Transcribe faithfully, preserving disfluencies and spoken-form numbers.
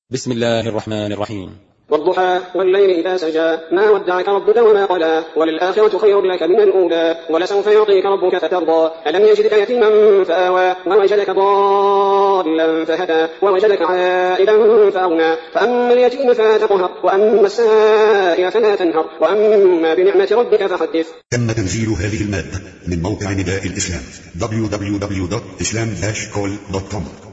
بسم الله الرحمن الرحيم. والضحى والليل إذا سجى ما ودعك ربك وما قلى وللآخرة خير لك من الأولى ولسوف يعطيك ربك فترضى ألم يجدك يتيما فآوى ووجدك ضالا فهدى ووجدك عائلا فأغنى فأما اليتيم فلا تقهر وأما السائل فلا تنهر وأما بنعمة ربك فحدث. تم تنزيل هذه المادة من موقع نداء الإسلام دبليو دبليو دبليو دوت إسلام داش كول دوت كوم.